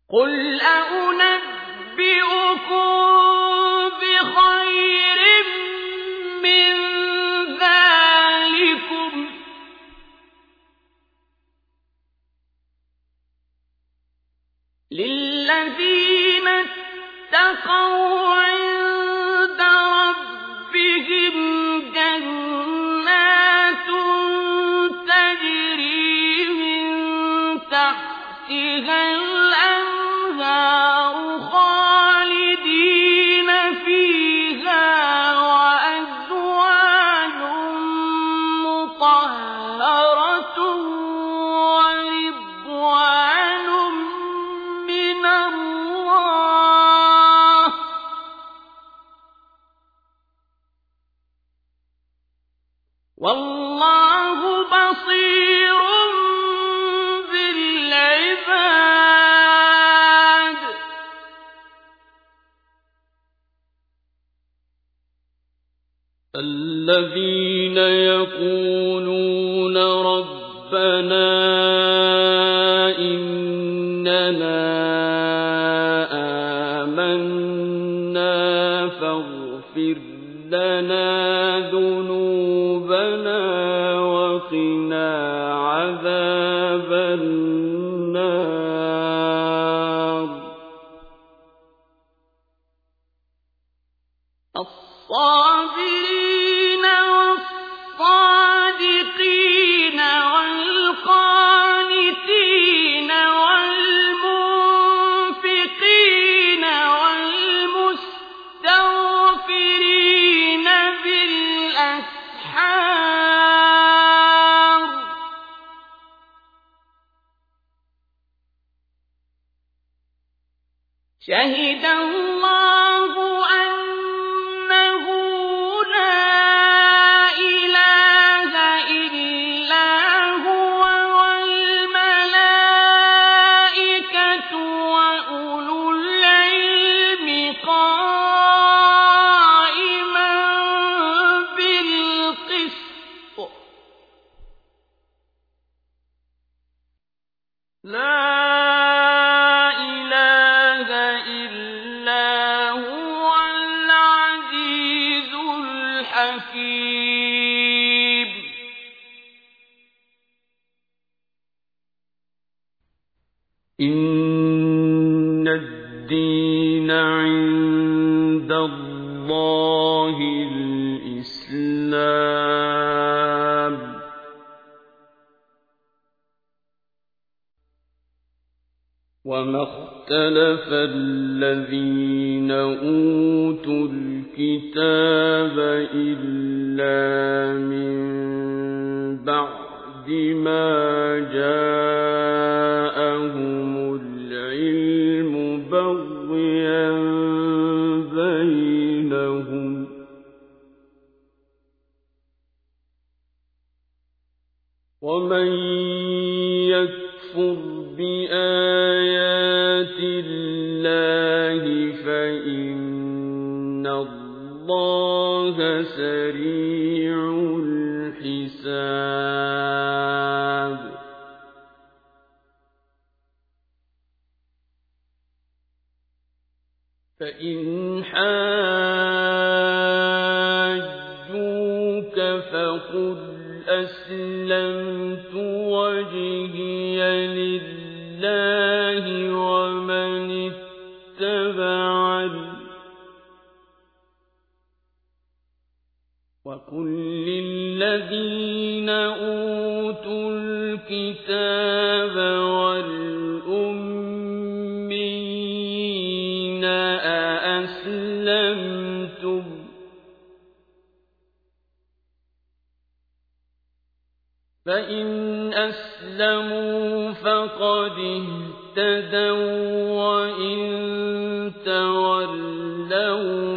قُلْ أَؤُنَبِّئُكُم بِخَيْرٍ مِّن ذَٰلِكُمْ ۚ لِلَّذِينَ اتَّقَوْا عِندَ رَبِّهِمْ جَنَّاتٌ تَجْرِي مِن تَحْتِهَا الْأَنْهَارُ خَالِدِينَ فِيهَا وَأَزْوَاجٌ مُّطَهَّرَةٌ وَرِضْوَانٌ مِّنَ اللَّهِ ۗ وَاللَّهُ بَصِيرٌ بِالْعِبَادِ. الَّذِينَ يَقُولُونَ رَبَّنَا إِنَّنَا آمَنَّا فاغْفِرْ لَنَا ذُنُوبَنَا وَقِنَا عَذَابَ النَّارِ. الصَّابِرِينَ وَالصَّادِقِينَ وَالْقَانِتِينَ وَالْمُنفِقِينَ وَالْمُسْتَغْفِرِينَ بِالْأَسْحَارِ. شَهِدَ اللَّهُ أَنَّهُ لَا إِلَٰهَ إِلَّا هُوَ وَالْمَلَائِكَةُ وَأُولُو الْعِلْمِ قَائِمًا بِالْقِسْطِ ۚ لَا إِلَٰهَ إِلَّا هُوَ الْعَزِيزُ الْحَكِيمُ. إِنَّ الدِّينَ عِندَ اللَّهِ الْإِسْلَامُ ۗ وَمَا اخْتَلَفَ الَّذِينَ أُوتُوا الْكِتَابَ إِلَّا مِن بَعْدِ مَا جَاءَهُمُ الْعِلْمُ بَغْيًا بَيْنَهُمْ ۗ وَمَن يَكْفُرْ بِآيَاتِ اللَّهِ فَإِنَّ اللَّهَ سَرِيعُ الْحِسَابِ. فَإِنْ حَاجُّوكَ فَقُلْ أَسْلَمْتُ وَجْهِيَ لِلَّهِ وَمَنِ اتَّبَعَنِ ۗ وَقُل لِّلَّذِينَ أُوتُوا الْكِتَابَ وَالْأُمِّيِّينَ أَأَسْلَمْتُمْ ۚ فَإِنْ أَسْلَمُوا فَقَدِ اهْتَدَوا ۖ وَّإِن تَوَلَّوْا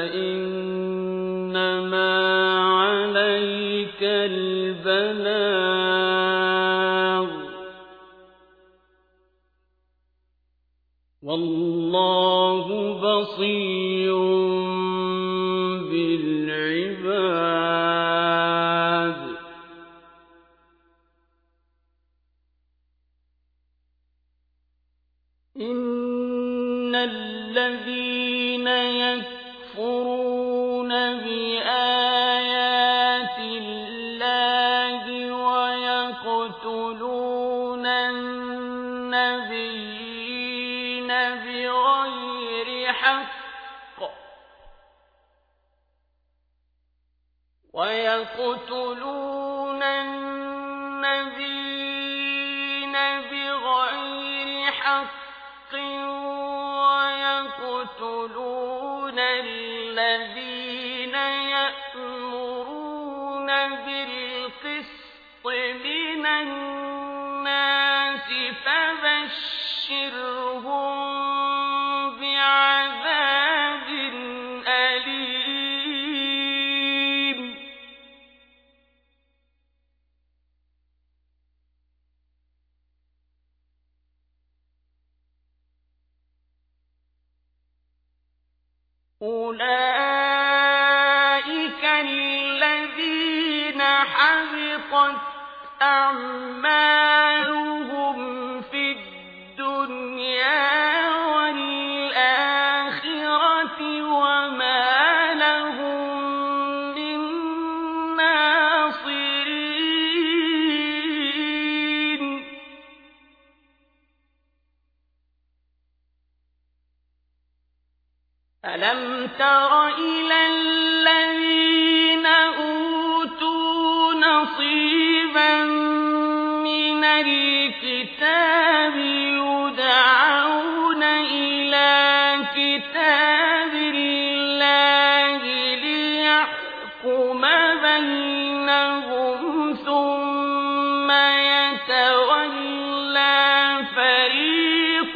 فَإِنَّمَا عَلَيْكَ الْبَلَاغُ ۗ وَاللَّهُ بَصِيرٌ بِالْعِبَادِ. إن الذين يكفرون بآيات الله ويقتلون النبيين بغير حق ويقتلون الذين يأمرون بالقسط من الناس فبشرهم بعذاب أليم أولئك الذين حبطت أعمالهم في الدنيا والآخرة وما لهم من ناصرين ألم تر إلى الذين أوتوا نصيبا من الكتاب يدعون إلى كتاب الله ليحكم بينهم ثم يتولى فريق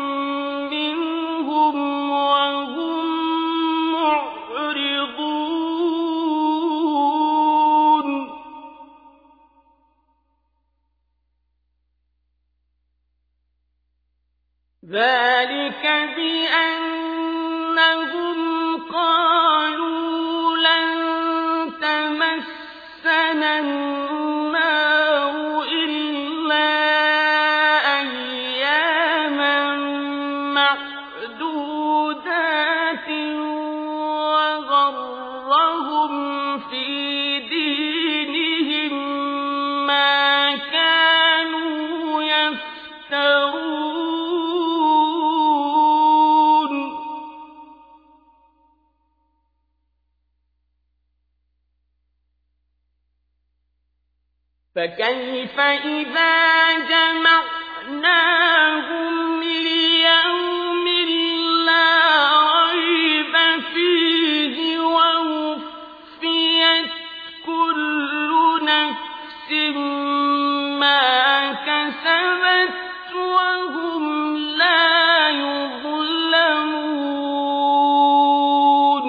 منهم وهم معرضون ذلك بأنهم قالوا لن تمسنا النار إلا أياما معدودات وغرهم في دينهم ما كانوا يفترون فكيف إذا جمعناهم ليوم لا ريب فيه ووفيت كل نفس ما كسبت وهم لا يظلمون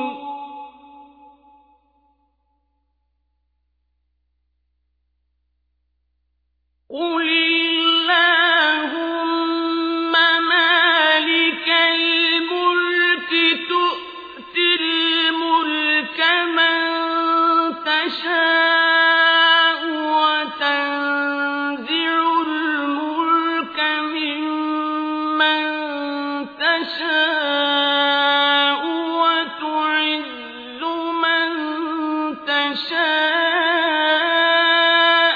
قل اللهم مالك الملك تؤتي الملك من تشاء وتنزع الملك ممن تشاء وتعز من تشاء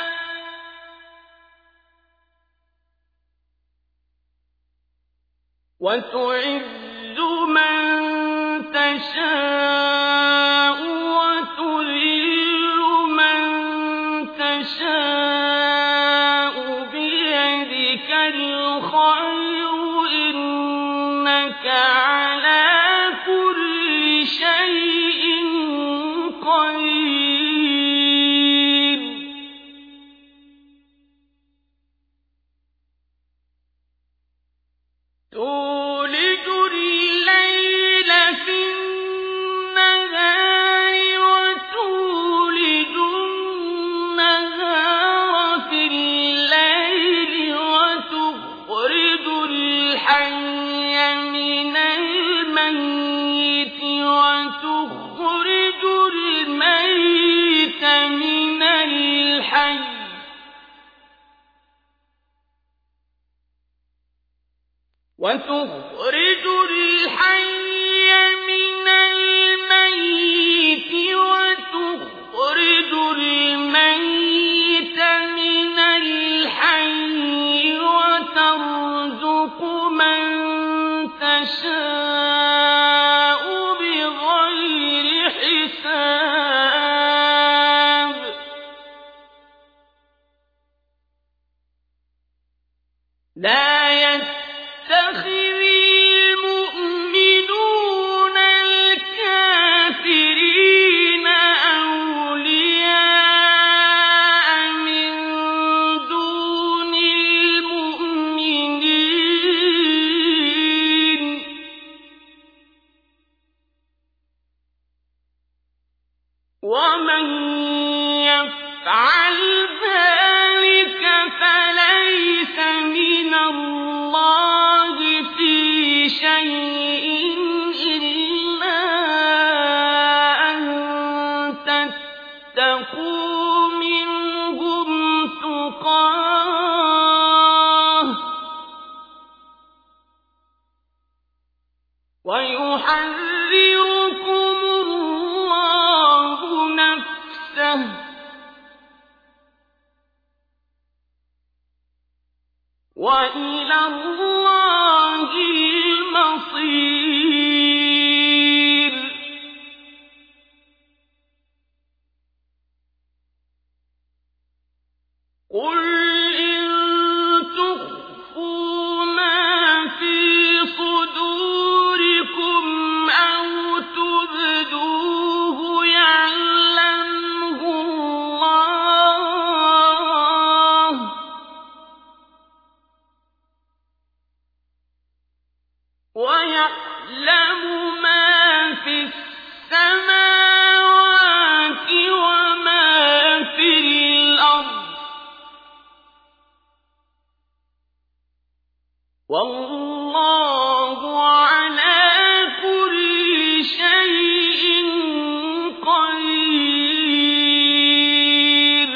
وتعز من تشاء وتذل من تشاء بيدك الخير إنك على كل شيء قدير تولج الليل في النهار وتولج النهار في الليل وتخرج الحي من الميت وتخرج وتخرج الحي من الميت وتخرج الميت من الحي وترزق من تشاء بغير حساب لا يتخذ المؤمنون الكافرين أولياء من دون المؤمنين ومن يفعل ذلك فليس من الله في شيء إلا أن تتقوا منهم تقاه ويحذركم الله نفسه وإلى الله المصير قل إن تخفوا ما في صدوركم أو تبدوه يعلمه الله ويعلم ما في السماوات وما في الأرض والله على كل شيء قدير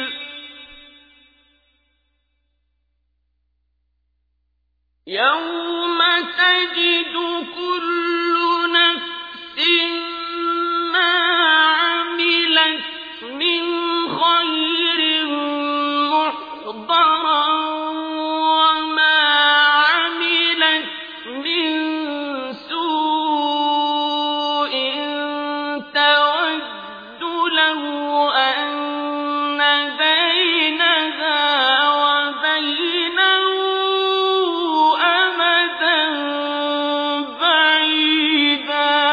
يوم تجد كل نفس ما عملت من خير محضرا وما عملت من سوء تود لو أن بينها وبينه أمدا بعيدا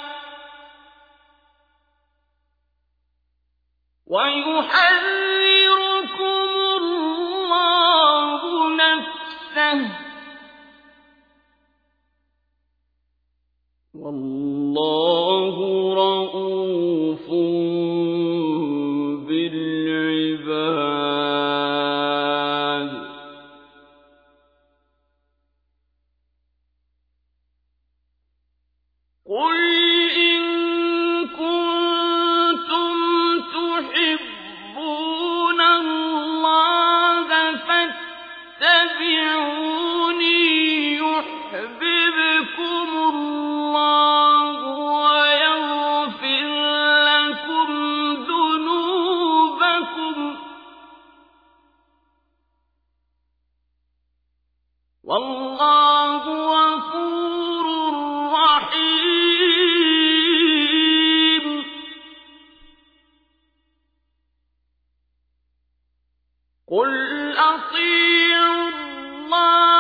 ويحذركم الله نفسه والله رؤوف بالعباد قل إن كنتم تحبون الله فاتبعوني يحببكم الله ويغفر لكم ذنوبكم والله غفور رحيم قل أطيعوا الله